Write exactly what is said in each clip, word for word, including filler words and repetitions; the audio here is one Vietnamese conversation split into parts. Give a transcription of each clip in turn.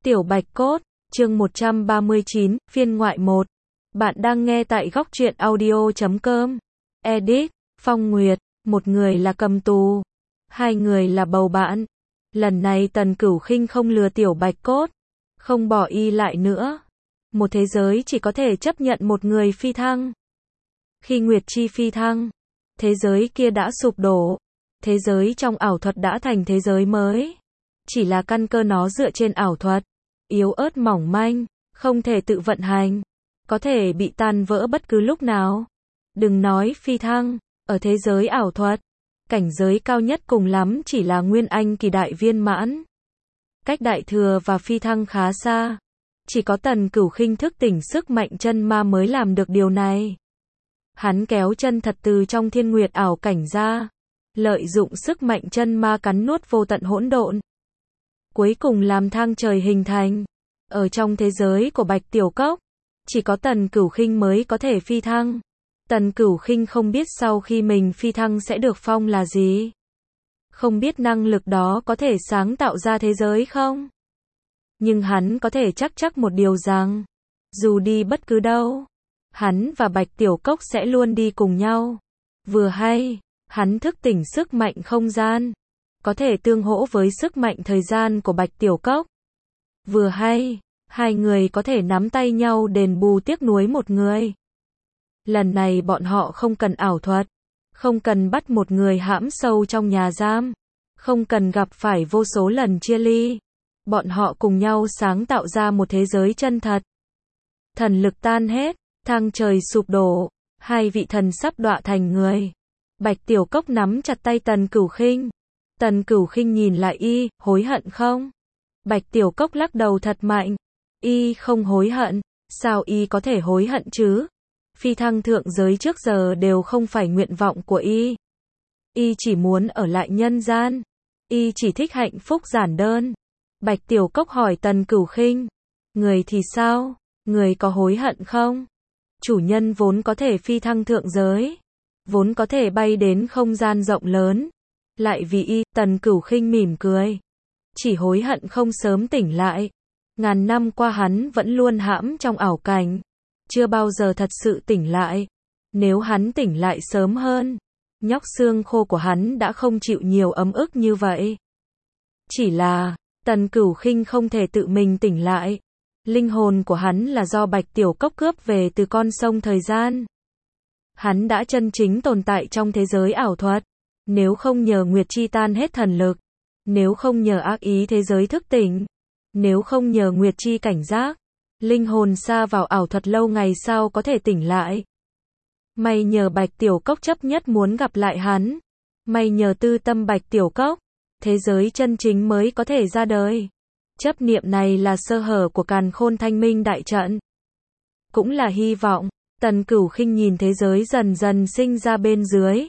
Tiểu Bạch Cốt, chương một trăm ba mươi chín, phiên ngoại một. Bạn đang nghe tại góc truyện audio chấm com. Edit, Phong Nguyệt, một người là cầm tù, hai người là bầu bạn. Lần này Tần Cửu Khinh không lừa Tiểu Bạch Cốt, không bỏ y lại nữa. Một thế giới chỉ có thể chấp nhận một người phi thăng. Khi Nguyệt Chi phi thăng, thế giới kia đã sụp đổ. Thế giới trong ảo thuật đã thành thế giới mới. Chỉ là căn cơ nó dựa trên ảo thuật, yếu ớt mỏng manh, không thể tự vận hành, có thể bị tan vỡ bất cứ lúc nào. Đừng nói phi thăng, ở thế giới ảo thuật, cảnh giới cao nhất cùng lắm chỉ là Nguyên Anh kỳ đại viên mãn. Cách đại thừa và phi thăng khá xa. Chỉ có Tần Cửu Khinh thức tỉnh sức mạnh chân ma mới làm được điều này. Hắn kéo chân thật từ trong thiên nguyệt ảo cảnh ra, lợi dụng sức mạnh chân ma cắn nuốt vô tận hỗn độn, cuối cùng làm thang trời hình thành. Ở trong thế giới của Bạch Tiểu Cốc, chỉ có Tần Cửu Khinh mới có thể phi thăng. Tần Cửu Khinh không biết sau khi mình phi thăng sẽ được phong là gì. Không biết năng lực đó có thể sáng tạo ra thế giới không? Nhưng hắn có thể chắc chắc một điều rằng, dù đi bất cứ đâu, hắn và Bạch Tiểu Cốc sẽ luôn đi cùng nhau. Vừa hay, hắn thức tỉnh sức mạnh không gian, có thể tương hỗ với sức mạnh thời gian của Bạch Tiểu Cốc. Vừa hay, hai người có thể nắm tay nhau đền bù tiếc nuối một người. Lần này bọn họ không cần ảo thuật, không cần bắt một người hãm sâu trong nhà giam, không cần gặp phải vô số lần chia ly. Bọn họ cùng nhau sáng tạo ra một thế giới chân thật. Thần lực tan hết, thang trời sụp đổ, hai vị thần sắp đọa thành người. Bạch Tiểu Cốc nắm chặt tay Tần Cửu Khinh. Tần Cửu Khinh nhìn lại y, hối hận không? Bạch Tiểu Cốc lắc đầu thật mạnh. Y không hối hận, sao y có thể hối hận chứ? Phi thăng thượng giới trước giờ đều không phải nguyện vọng của y. Y chỉ muốn ở lại nhân gian. Y chỉ thích hạnh phúc giản đơn. Bạch Tiểu Cốc hỏi Tần Cửu Khinh, người thì sao? Người có hối hận không? Chủ nhân vốn có thể phi thăng thượng giới, vốn có thể bay đến không gian rộng lớn. Lại vì y, Tần Cửu Khinh mỉm cười. Chỉ hối hận không sớm tỉnh lại. Ngàn năm qua hắn vẫn luôn hãm trong ảo cảnh, chưa bao giờ thật sự tỉnh lại. Nếu hắn tỉnh lại sớm hơn, nhóc xương khô của hắn đã không chịu nhiều ấm ức như vậy. Chỉ là, Tần Cửu Khinh không thể tự mình tỉnh lại. Linh hồn của hắn là do Bạch Tiểu Cốc cướp về từ con sông thời gian. Hắn đã chân chính tồn tại trong thế giới ảo thuật. Nếu không nhờ Nguyệt Chi tan hết thần lực, nếu không nhờ ác ý thế giới thức tỉnh, nếu không nhờ Nguyệt Chi cảnh giác, linh hồn sa vào ảo thuật lâu ngày sau có thể tỉnh lại. May nhờ Bạch Tiểu Cốc chấp nhất muốn gặp lại hắn. May nhờ tư tâm Bạch Tiểu Cốc, thế giới chân chính mới có thể ra đời. Chấp niệm này là sơ hở của Càn Khôn Thanh Minh đại trận, cũng là hy vọng. Tần Cửu Khinh nhìn thế giới dần dần sinh ra bên dưới,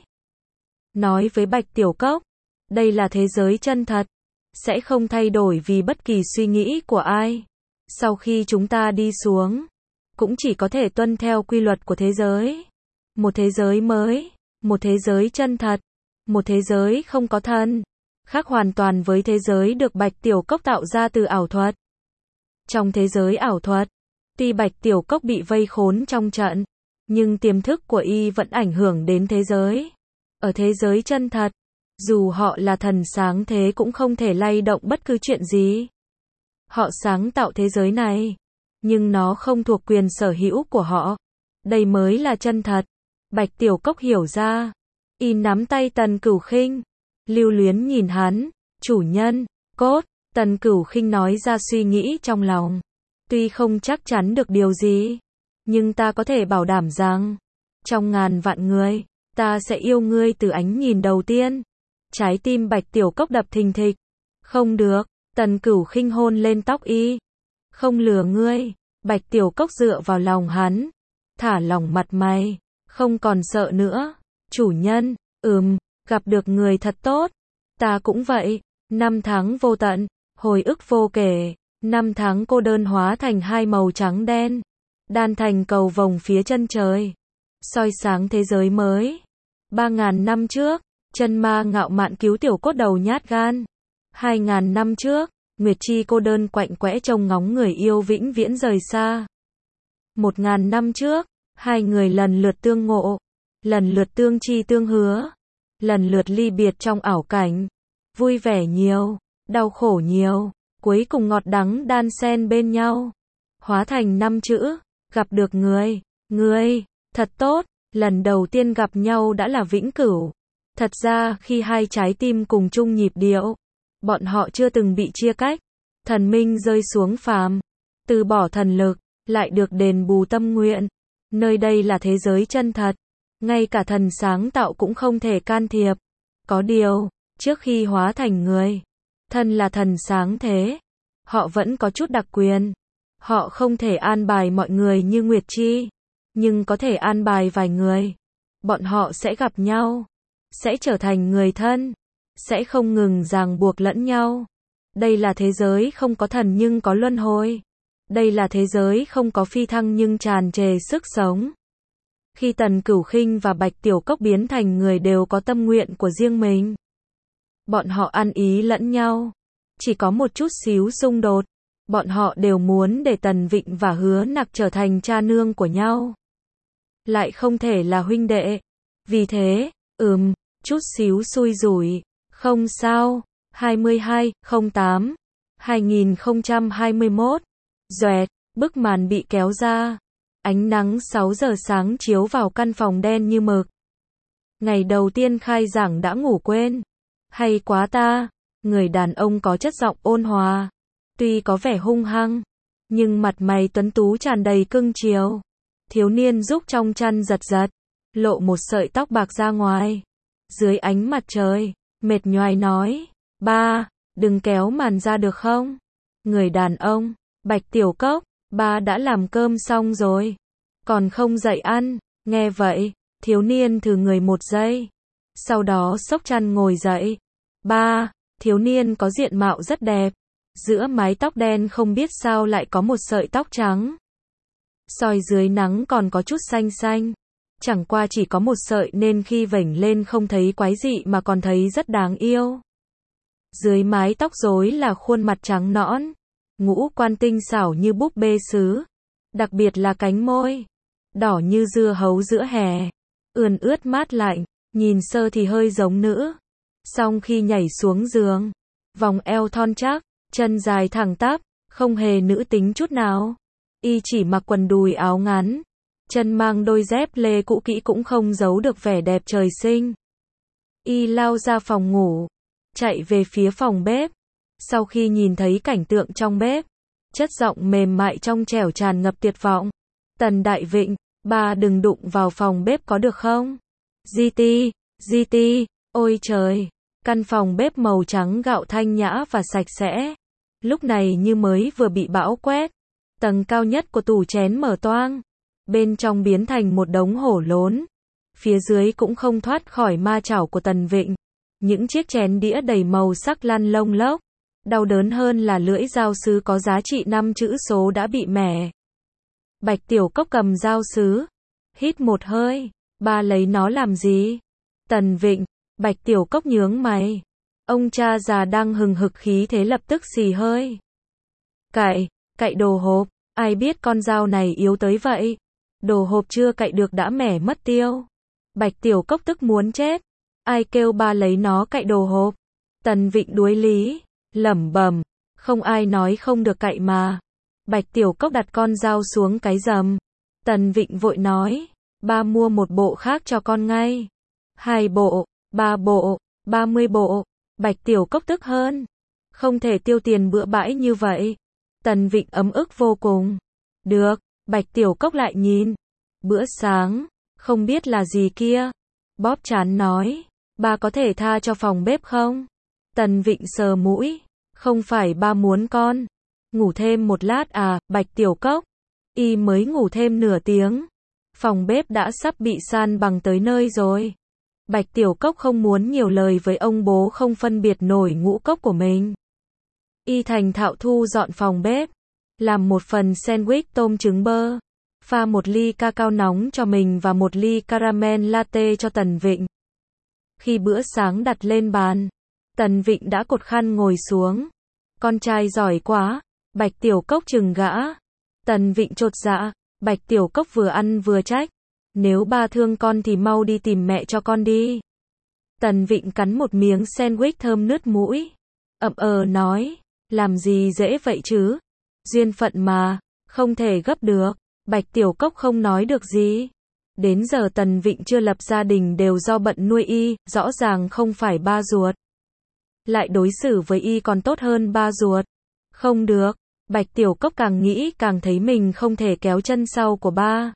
nói với Bạch Tiểu Cốc, đây là thế giới chân thật, sẽ không thay đổi vì bất kỳ suy nghĩ của ai. Sau khi chúng ta đi xuống, cũng chỉ có thể tuân theo quy luật của thế giới. Một thế giới mới, một thế giới chân thật, một thế giới không có thân, khác hoàn toàn với thế giới được Bạch Tiểu Cốc tạo ra từ ảo thuật. Trong thế giới ảo thuật, tuy Bạch Tiểu Cốc bị vây khốn trong trận, nhưng tiềm thức của y vẫn ảnh hưởng đến thế giới. Ở thế giới chân thật, dù họ là thần sáng thế cũng không thể lay động bất cứ chuyện gì. Họ sáng tạo thế giới này, nhưng nó không thuộc quyền sở hữu của họ. Đây mới là chân thật. Bạch Tiểu Cốc hiểu ra. Y nắm tay Tần Cửu Khinh, lưu luyến nhìn hắn. Chủ nhân, cốt. Tần Cửu Khinh nói ra suy nghĩ trong lòng. Tuy không chắc chắn được điều gì, nhưng ta có thể bảo đảm rằng, trong ngàn vạn người, ta sẽ yêu ngươi từ ánh nhìn đầu tiên. Trái tim Bạch Tiểu Cốc đập thình thịch. Không được. Tần Cửu Khinh hôn lên tóc y. Không lừa ngươi. Bạch Tiểu Cốc dựa vào lòng hắn, thả lỏng mặt mày, không còn sợ nữa. Chủ nhân, ừm, gặp được người thật tốt. Ta cũng vậy. Năm tháng vô tận, hồi ức vô kể. Năm tháng cô đơn hóa thành hai màu trắng đen, đan thành cầu vồng phía chân trời, soi sáng thế giới mới. Ba ngàn năm trước, chân ma ngạo mạn cứu tiểu cốt đầu nhát gan. Hai ngàn năm trước, Nguyệt Chi cô đơn quạnh quẽ trông ngóng người yêu vĩnh viễn rời xa. Một ngàn năm trước, hai người lần lượt tương ngộ, lần lượt tương chi tương hứa, lần lượt ly biệt trong ảo cảnh. Vui vẻ nhiều, đau khổ nhiều, cuối cùng ngọt đắng đan xen bên nhau. Hóa thành năm chữ, gặp được người, người, thật tốt, lần đầu tiên gặp nhau đã là vĩnh cửu. Thật ra khi hai trái tim cùng chung nhịp điệu, bọn họ chưa từng bị chia cách. Thần minh rơi xuống phàm, từ bỏ thần lực, lại được đền bù tâm nguyện. Nơi đây là thế giới chân thật, ngay cả thần sáng tạo cũng không thể can thiệp. Có điều, trước khi hóa thành người, thân là thần sáng thế, họ vẫn có chút đặc quyền. Họ không thể an bài mọi người như Nguyệt Chi, nhưng có thể an bài vài người. Bọn họ sẽ gặp nhau, sẽ trở thành người thân, sẽ không ngừng ràng buộc lẫn nhau. Đây là thế giới không có thần nhưng có luân hồi. Đây là thế giới không có phi thăng nhưng tràn trề sức sống. Khi Tần Cửu Khinh và Bạch Tiểu Cốc biến thành người đều có tâm nguyện của riêng mình. Bọn họ ăn ý lẫn nhau. Chỉ có một chút xíu xung đột. Bọn họ đều muốn để Tần Vịnh và Hứa Nặc trở thành cha nương của nhau. Lại không thể là huynh đệ. Vì thế, ừm, chút xíu xui rủi. Không sao. hai mươi hai không tám hai nghìn không trăm hai mươi mốt. Doẹt, bức màn bị kéo ra. Ánh nắng sáu giờ sáng chiếu vào căn phòng đen như mực. Ngày đầu tiên khai giảng đã ngủ quên. Hay quá ta. Người đàn ông có chất giọng ôn hòa. Tuy có vẻ hung hăng, nhưng mặt mày tuấn tú tràn đầy cưng chiều. Thiếu niên giúp trong chăn giật giật, lộ một sợi tóc bạc ra ngoài. Dưới ánh mặt trời, mệt nhoài nói, ba, đừng kéo màn ra được không? Người đàn ông, Bạch Tiểu Cốc, ba đã làm cơm xong rồi, còn không dậy ăn. Nghe vậy, thiếu niên thử người một giây, sau đó xốc chăn ngồi dậy. Ba, thiếu niên có diện mạo rất đẹp. Giữa mái tóc đen không biết sao lại có một sợi tóc trắng. Soi dưới nắng còn có chút xanh xanh. Chẳng qua chỉ có một sợi nên khi vểnh lên không thấy quái dị mà còn thấy rất đáng yêu. Dưới mái tóc rối là khuôn mặt trắng nõn, ngũ quan tinh xảo như búp bê sứ. Đặc biệt là cánh môi, đỏ như dưa hấu giữa hè, ươn ướt mát lạnh, nhìn sơ thì hơi giống nữ. Song khi nhảy xuống giường, vòng eo thon chắc, chân dài thẳng tắp, không hề nữ tính chút nào. Y chỉ mặc quần đùi áo ngắn, chân mang đôi dép lê cũ kỹ cũng không giấu được vẻ đẹp trời sinh. Y lao ra phòng ngủ, chạy về phía phòng bếp. Sau khi nhìn thấy cảnh tượng trong bếp, chất giọng mềm mại trong trẻo tràn ngập tuyệt vọng. Tần Đại Vịnh, ba đừng đụng vào phòng bếp có được không? giê tê, giê tê, ôi trời. Căn phòng bếp màu trắng gạo thanh nhã và sạch sẽ. Lúc này như mới vừa bị bão quét. Tầng cao nhất của tủ chén mở toang. Bên trong biến thành một đống hổ lốn. Phía dưới cũng không thoát khỏi ma chảo của Tần Vịnh. Những chiếc chén đĩa đầy màu sắc lăn lông lốc. Đau đớn hơn là lưỡi dao sứ có giá trị năm chữ số đã bị mẻ. Bạch Tiểu Cốc cầm dao sứ. Hít một hơi. Ba lấy nó làm gì? Tần Vịnh. Bạch Tiểu Cốc nhướng mày. Ông cha già đang hừng hực khí thế lập tức xì hơi. Cậy, cậy đồ hộp. Ai biết con dao này yếu tới vậy. Đồ hộp chưa cậy được đã mẻ mất tiêu. Bạch Tiểu Cốc tức muốn chết. Ai kêu ba lấy nó cậy đồ hộp? Tần Vịnh đuối lý, lẩm bẩm, không ai nói không được cậy mà. Bạch Tiểu Cốc đặt con dao xuống cái rầm. Tần Vịnh vội nói, ba mua một bộ khác cho con ngay. Hai bộ, ba bộ, ba mươi bộ. Bạch Tiểu Cốc tức hơn. Không thể tiêu tiền bừa bãi như vậy. Tần Vịnh ấm ức vô cùng. Được, Bạch Tiểu Cốc lại nhìn. Bữa sáng, không biết là gì kia. Bóp chán nói, ba có thể tha cho phòng bếp không? Tần Vịnh sờ mũi. Không phải ba muốn con ngủ thêm một lát à? Bạch Tiểu Cốc, y mới ngủ thêm nửa tiếng. Phòng bếp đã sắp bị san bằng tới nơi rồi. Bạch Tiểu Cốc không muốn nhiều lời với ông bố không phân biệt nổi ngũ cốc của mình. Y thành thạo thu dọn phòng bếp, làm một phần sandwich tôm trứng bơ, pha một ly cacao nóng cho mình và một ly caramel latte cho Tần Vịnh. Khi bữa sáng đặt lên bàn, Tần Vịnh đã cột khăn ngồi xuống. Con trai giỏi quá. Bạch Tiểu Cốc chừng gã. Tần Vịnh chột dạ. Bạch Tiểu Cốc vừa ăn vừa trách. Nếu ba thương con thì mau đi tìm mẹ cho con đi. Tần Vịnh cắn một miếng sandwich thơm nứt mũi. Ậm ờ nói. Làm gì dễ vậy chứ? Duyên phận mà. Không thể gấp được. Bạch Tiểu Cốc không nói được gì. Đến giờ Tần Vịnh chưa lập gia đình đều do bận nuôi y, rõ ràng không phải ba ruột. Lại đối xử với y còn tốt hơn ba ruột. Không được. Bạch Tiểu Cốc càng nghĩ càng thấy mình không thể kéo chân sau của ba.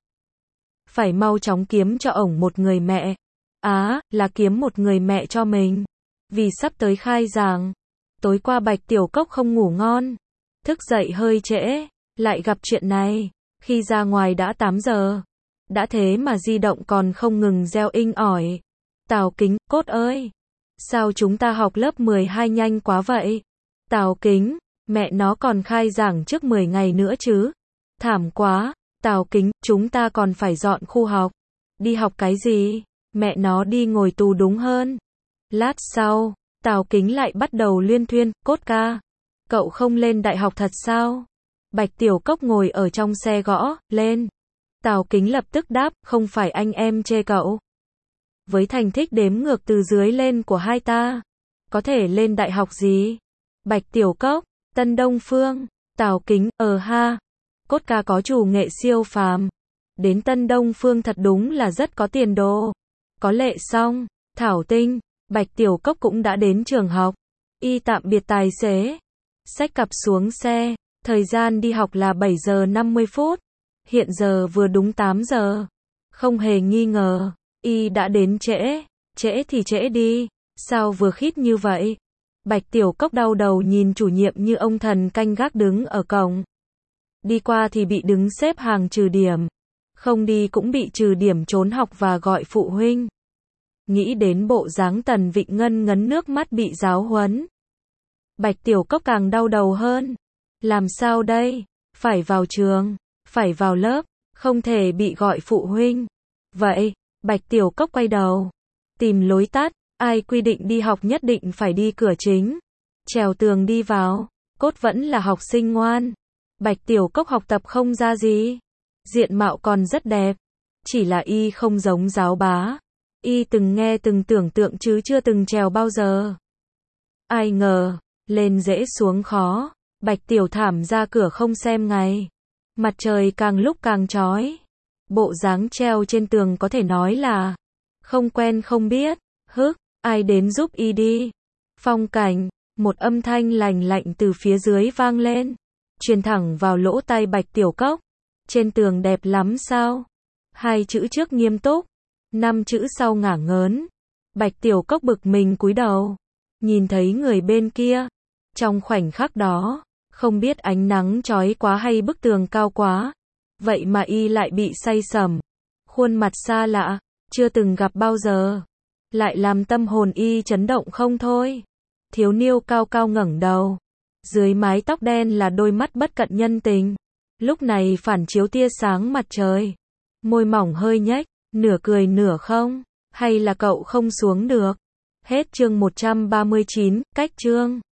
Phải mau chóng kiếm cho ổng một người mẹ. Á, à, là kiếm một người mẹ cho mình. Vì sắp tới khai giảng. Tối qua Bạch Tiểu Cốc không ngủ ngon. Thức dậy hơi trễ. Lại gặp chuyện này. Khi ra ngoài đã tám giờ. Đã thế mà di động còn không ngừng reo inh ỏi. Tào Kính, Cốt ơi! Sao chúng ta học lớp mười hai nhanh quá vậy? Tào Kính, mẹ nó còn khai giảng trước mười ngày nữa chứ? Thảm quá! Tào Kính, chúng ta còn phải dọn khu học. Đi học cái gì? Mẹ nó đi ngồi tù đúng hơn. Lát sau, Tào Kính lại bắt đầu luyên thuyên, Cốt ca. Cậu không lên đại học thật sao? Bạch Tiểu Cốc ngồi ở trong xe gõ, lên. Tào Kính lập tức đáp, không phải anh em chê cậu. Với thành tích đếm ngược từ dưới lên của hai ta, có thể lên đại học gì? Bạch Tiểu Cốc, Tân Đông Phương, Tào Kính, ờ ha. Cốt ca có chủ nghệ siêu phàm. Đến Tân Đông Phương thật đúng là rất có tiền đồ. Có Lệ Song, Thảo Tinh, Bạch Tiểu Cốc cũng đã đến trường học. Y tạm biệt tài xế. Xách cặp xuống xe. Thời gian đi học là bảy giờ năm mươi phút. Hiện giờ vừa đúng tám giờ. Không hề nghi ngờ. Y đã đến trễ. Trễ thì trễ đi. Sao vừa khít như vậy? Bạch Tiểu Cốc đau đầu nhìn chủ nhiệm như ông thần canh gác đứng ở cổng. Đi qua thì bị đứng xếp hàng trừ điểm. Không đi cũng bị trừ điểm trốn học và gọi phụ huynh. Nghĩ đến bộ dáng Tần Vịnh ngân ngấn nước mắt bị giáo huấn. Bạch Tiểu Cốc càng đau đầu hơn. Làm sao đây? Phải vào trường, phải vào lớp, không thể bị gọi phụ huynh. Vậy, Bạch Tiểu Cốc quay đầu, tìm lối tắt, ai quy định đi học nhất định phải đi cửa chính. Trèo tường đi vào, Cốt vẫn là học sinh ngoan. Bạch Tiểu Cốc học tập không ra gì. Diện mạo còn rất đẹp. Chỉ là y không giống giáo bá. Y từng nghe từng tưởng tượng chứ chưa từng trèo bao giờ. Ai ngờ, lên dễ xuống khó. Bạch Tiểu thảm ra cửa không xem ngày. Mặt trời càng lúc càng chói. Bộ dáng treo trên tường có thể nói là không quen không biết. Hức, ai đến giúp y đi. Phong Cảnh, một âm thanh lành lạnh từ phía dưới vang lên. Truyền thẳng vào lỗ tai Bạch Tiểu Cốc. Trên tường đẹp lắm sao? Hai chữ trước nghiêm túc. Năm chữ sau ngả ngớn. Bạch Tiểu Cốc bực mình cúi đầu. Nhìn thấy người bên kia. Trong khoảnh khắc đó, không biết ánh nắng chói quá hay bức tường cao quá. Vậy mà y lại bị say sẩm. Khuôn mặt xa lạ, chưa từng gặp bao giờ. Lại làm tâm hồn y chấn động không thôi. Thiếu niêu cao cao ngẩng đầu. Dưới mái tóc đen là đôi mắt bất cận nhân tình. Lúc này phản chiếu tia sáng mặt trời. Môi mỏng hơi nhếch, nửa cười nửa không. Hay là cậu không xuống được? Hết chương một trăm ba mươi chín, cách chương.